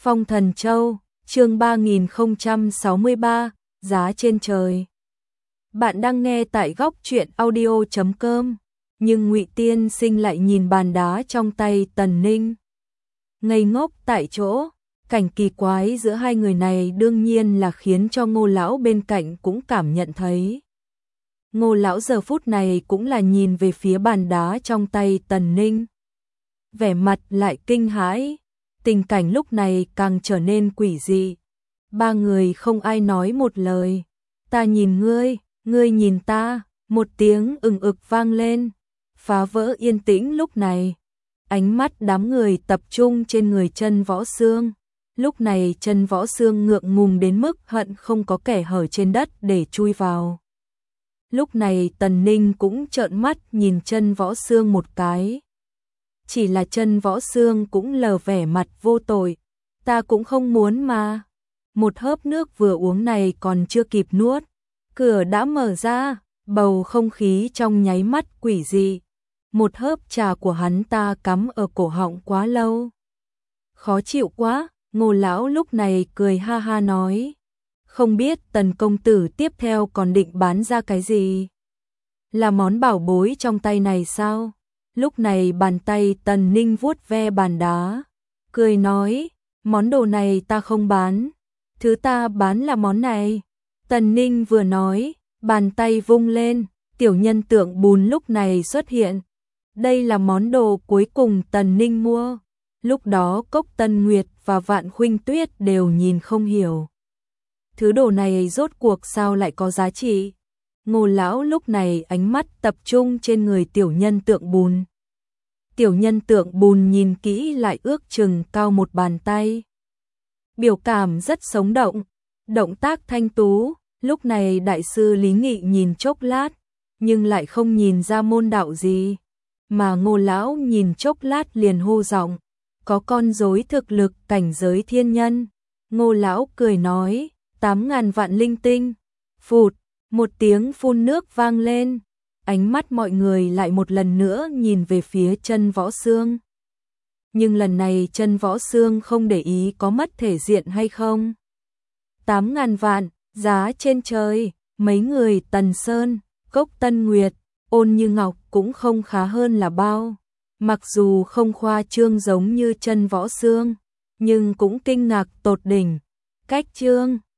Phong Thần Châu, chương 3063, giá trên trời. Bạn đang nghe tại góc truyện audio.com, nhưng Ngụy Tiên Sinh lại nhìn bàn đá trong tay Tần Ninh. Ngây ngốc tại chỗ, cảnh kỳ quái giữa hai người này đương nhiên là khiến cho Ngô lão bên cạnh cũng cảm nhận thấy. Ngô lão giờ phút này cũng là nhìn về phía bàn đá trong tay Tần Ninh. Vẻ mặt lại kinh hãi, tình cảnh lúc này càng trở nên quỷ dị. Ba người không ai nói một lời. Ta nhìn ngươi, ngươi nhìn ta, một tiếng ừng ực vang lên, phá vỡ yên tĩnh lúc này. Ánh mắt đám người tập trung trên người Chân Võ Xương. Lúc này Chân Võ Xương ngượng ngùng đến mức hận không có kẻ hở trên đất để chui vào. Lúc này Tần Ninh cũng trợn mắt nhìn Chân Võ Xương một cái. Chỉ là Chân Võ Xương cũng lờ vẻ mặt vô tội. Ta cũng không muốn mà. Một hớp nước vừa uống này còn chưa kịp nuốt, cửa đã mở ra, bầu không khí trong nháy mắt quỷ dị. Một hớp trà của hắn ta cắm ở cổ họng quá lâu. Khó chịu quá, Ngô lão lúc này cười ha ha nói. Không biết Tần công tử tiếp theo còn định bán ra cái gì? Là món bảo bối trong tay này sao? Lúc này bàn tay Tần Ninh vuốt ve bàn đá, cười nói, món đồ này ta không bán, thứ ta bán là món này. Tần Ninh vừa nói, bàn tay vung lên, tiểu nhân tượng bùn lúc này xuất hiện. Đây là món đồ cuối cùng Tần Ninh mua. Lúc đó Cốc Tân Nguyệt và Vạn Khuynh Tuyết đều nhìn không hiểu. Thứ đồ này rốt cuộc sao lại có giá trị? Ngô lão lúc này ánh mắt tập trung trên người tiểu nhân tượng bùn. Tiểu nhân tượng bùn nhìn kỹ lại ước chừng cao một bàn tay. Biểu cảm rất sống động, động tác thanh tú. Lúc này đại sư Lý Nghị nhìn chốc lát, nhưng lại không nhìn ra môn đạo gì. Mà Ngô lão nhìn chốc lát liền hô giọng, có con rối thực lực cảnh giới thiên nhân. Ngô lão cười nói, 8.000 vạn linh tinh. Phụt, một tiếng phun nước vang lên. Ánh mắt mọi người lại một lần nữa nhìn về phía Chân Võ Xương. Nhưng lần này Chân Võ Xương không để ý có mất thể diện hay không. 8.000 vạn, giá trên trời. Mấy người Tần Sơn, Cốc Tân Nguyệt, Ôn Như Ngọc cũng không khá hơn là bao. Mặc dù không khoa trương giống như Chân Võ Xương, nhưng cũng kinh ngạc tột đỉnh. Cách trương,